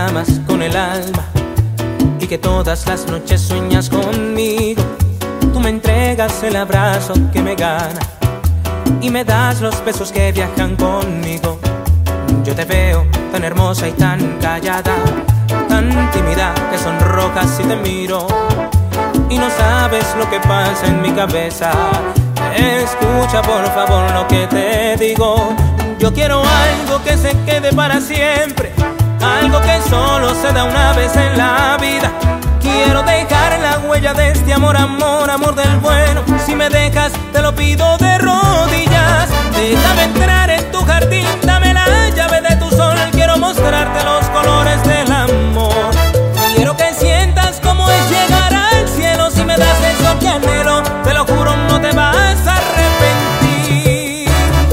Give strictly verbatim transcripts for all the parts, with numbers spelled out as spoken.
amas con el alma y que todas las noches sueñas conmigo. Tú me entregas el abrazo que me gana y me das los besos que viajan conmigo. Yo te veo tan hermosa y tan callada, tan tímida que sonrojas si te miro, y no sabes lo que pasa en mi cabeza. Escucha por favor lo que te digo. Yo quiero algo que se quede para siempre, algo que solo se da una vez en la vida. Quiero dejar la huella de este amor, amor, amor del bueno. Si me dejas, te lo pido de rodillas. Déjame entrar en tu jardín, dame la llave de tu sol. Quiero mostrarte los colores del amor. Quiero que sientas cómo es llegar al cielo. Si me das eso que anhelo, te lo juro, no te vas a arrepentir.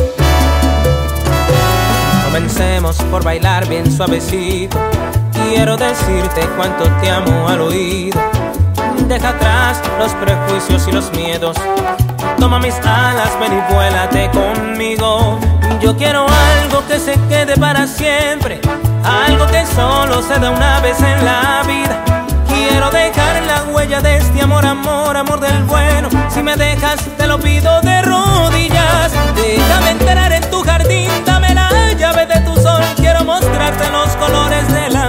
Comencemos por bailar bien suavecito. Quiero decirte cuánto te amo al oído. Deja atrás los prejuicios y los miedos. Toma mis alas, ven y vuélate conmigo. Yo quiero algo que se quede para siempre, algo que solo se da una vez en la vida. Quiero dejar la huella de este amor, amor, amor del bueno. Si me dejas, te lo pido de rodillas. Déjame entrar en tu jardín, dame la llave de tu sol. Quiero mostrarte los colores de la